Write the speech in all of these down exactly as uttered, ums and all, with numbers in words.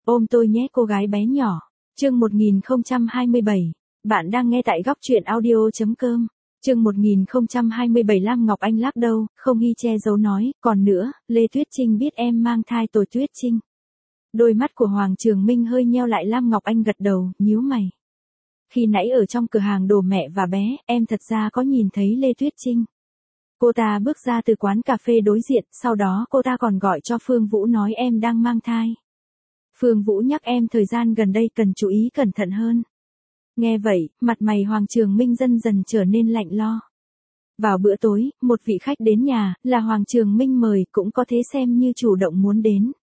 Ôm tôi nhé cô gái bé nhỏ. Chương một nghìn không trăm hai mươi bảy. Bạn đang nghe tại góc truyện audio.com. Chương một nghìn không trăm hai mươi bảy. Lam Ngọc Anh lắc đầu, không ghi che giấu nói, còn nữa, Lê Tuyết Trinh biết em mang thai rồi. Tuyết Trinh. Đôi mắt của Hoàng Trường Minh hơi nheo lại. Lam Ngọc Anh gật đầu, nhíu mày. Khi nãy ở trong cửa hàng đồ mẹ và bé, em thật ra có nhìn thấy Lê Tuyết Trinh. Cô ta bước ra từ quán cà phê đối diện, sau đó cô ta còn gọi cho Phương Vũ nói em đang mang thai. Phương Vũ nhắc em thời gian gần đây cần chú ý cẩn thận hơn. Nghe vậy, mặt mày Hoàng Trường Minh dần dần trở nên lạnh lo. Vào bữa tối, một vị khách đến nhà, là Hoàng Trường Minh mời, cũng có thế xem như chủ động muốn đến.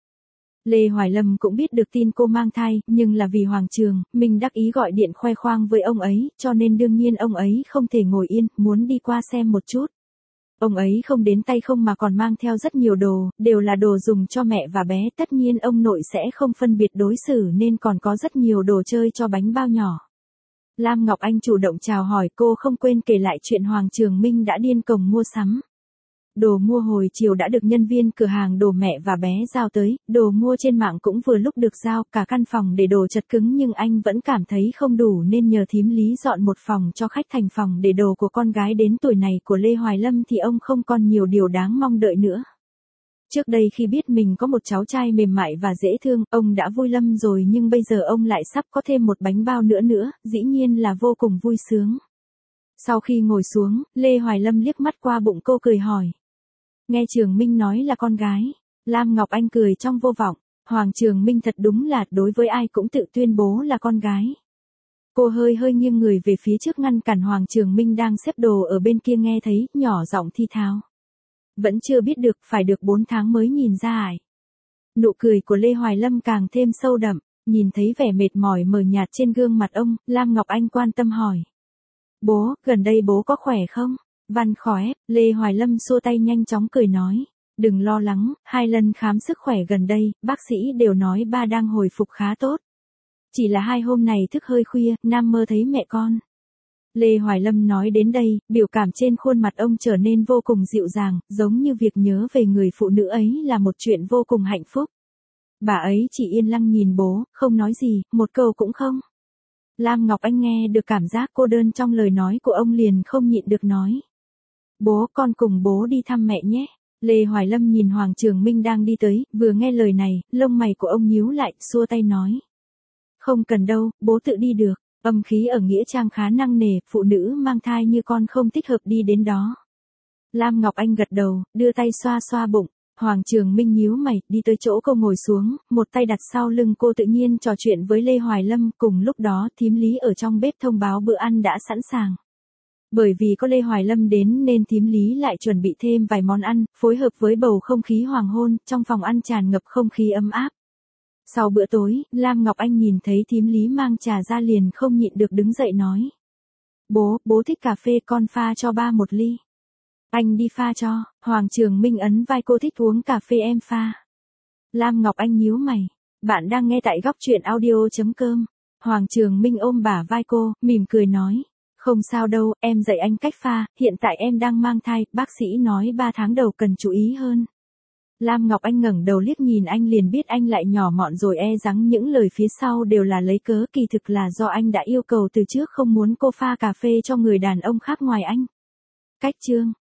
Lê Hoài Lâm cũng biết được tin cô mang thai, nhưng là vì Hoàng Trường Minh đắc ý gọi điện khoe khoang với ông ấy, cho nên đương nhiên ông ấy không thể ngồi yên, muốn đi qua xem một chút. Ông ấy không đến tay không mà còn mang theo rất nhiều đồ, đều là đồ dùng cho mẹ và bé, tất nhiên ông nội sẽ không phân biệt đối xử nên còn có rất nhiều đồ chơi cho bánh bao nhỏ. Lam Ngọc Anh chủ động chào hỏi, cô không quên kể lại chuyện Hoàng Trường Minh đã điên cuồng mua sắm. Đồ mua hồi chiều đã được nhân viên cửa hàng đồ mẹ và bé giao tới, đồ mua trên mạng cũng vừa lúc được giao, cả căn phòng để đồ chật cứng nhưng anh vẫn cảm thấy không đủ nên nhờ thím Lý dọn một phòng cho khách thành phòng để đồ của con gái đến tuổi này của Lê Hoài Lâm thì ông không còn nhiều điều đáng mong đợi nữa. Trước đây khi biết mình có một cháu trai mềm mại và dễ thương, ông đã vui lắm rồi nhưng bây giờ ông lại sắp có thêm một bánh bao nữa nữa, dĩ nhiên là vô cùng vui sướng. Sau khi ngồi xuống, Lê Hoài Lâm liếc mắt qua bụng cô cười hỏi. Nghe Trường Minh nói là con gái. Lam Ngọc Anh cười trong vô vọng. Hoàng Trường Minh thật đúng là đối với ai cũng tự tuyên bố là con gái. Cô hơi hơi nghiêng người về phía trước ngăn cản Hoàng Trường Minh đang xếp đồ ở bên kia nghe thấy, nhỏ giọng thi tháo. Vẫn chưa biết được, phải được bốn tháng mới nhìn ra ải. Nụ cười của Lê Hoài Lâm càng thêm sâu đậm, nhìn thấy vẻ mệt mỏi mờ nhạt trên gương mặt ông, Lam Ngọc Anh quan tâm hỏi. Bố, gần đây bố có khỏe không? Văn khóe, Lê Hoài Lâm xua tay nhanh chóng cười nói. Đừng lo lắng, hai lần khám sức khỏe gần đây, bác sĩ đều nói ba đang hồi phục khá tốt. Chỉ là hai hôm này thức hơi khuya, Nam mơ thấy mẹ con. Lê Hoài Lâm nói đến đây, biểu cảm trên khuôn mặt ông trở nên vô cùng dịu dàng, giống như việc nhớ về người phụ nữ ấy là một chuyện vô cùng hạnh phúc. Bà ấy chỉ yên lặng nhìn bố, không nói gì, một câu cũng không. Lam Ngọc Anh nghe được cảm giác cô đơn trong lời nói của ông liền không nhịn được nói. Bố, con cùng bố đi thăm mẹ nhé. Lê Hoài Lâm nhìn Hoàng Trường Minh đang đi tới, vừa nghe lời này, lông mày của ông nhíu lại, xua tay nói. Không cần đâu, bố tự đi được. Âm khí ở Nghĩa Trang khá nặng nề, phụ nữ mang thai như con không thích hợp đi đến đó. Lam Ngọc Anh gật đầu, đưa tay xoa xoa bụng. Hoàng Trường Minh nhíu mày, đi tới chỗ cô ngồi xuống, một tay đặt sau lưng cô tự nhiên trò chuyện với Lê Hoài Lâm, cùng lúc đó thím Lý ở trong bếp thông báo bữa ăn đã sẵn sàng. Bởi vì có Lê Hoài Lâm đến nên thím Lý lại chuẩn bị thêm vài món ăn, phối hợp với bầu không khí hoàng hôn, trong phòng ăn tràn ngập không khí ấm áp. Sau bữa tối, Lam Ngọc Anh nhìn thấy thím Lý mang trà ra liền không nhịn được đứng dậy nói. Bố, bố thích cà phê, con pha cho ba một ly. Anh đi pha cho. Hoàng Trường Minh ấn vai cô, thích uống cà phê em pha. Lam Ngọc Anh nhíu mày. Bạn đang nghe tại góc truyện audio.com. Hoàng Trường Minh ôm bả vai cô, mỉm cười nói. Không sao đâu, em dạy anh cách pha, hiện tại em đang mang thai, bác sĩ nói ba tháng đầu cần chú ý hơn. Lam Ngọc Anh ngẩng đầu liếc nhìn anh liền biết anh lại nhỏ mọn rồi, e rằng những lời phía sau đều là lấy cớ, kỳ thực là do anh đã yêu cầu từ trước không muốn cô pha cà phê cho người đàn ông khác ngoài anh. Cách chương.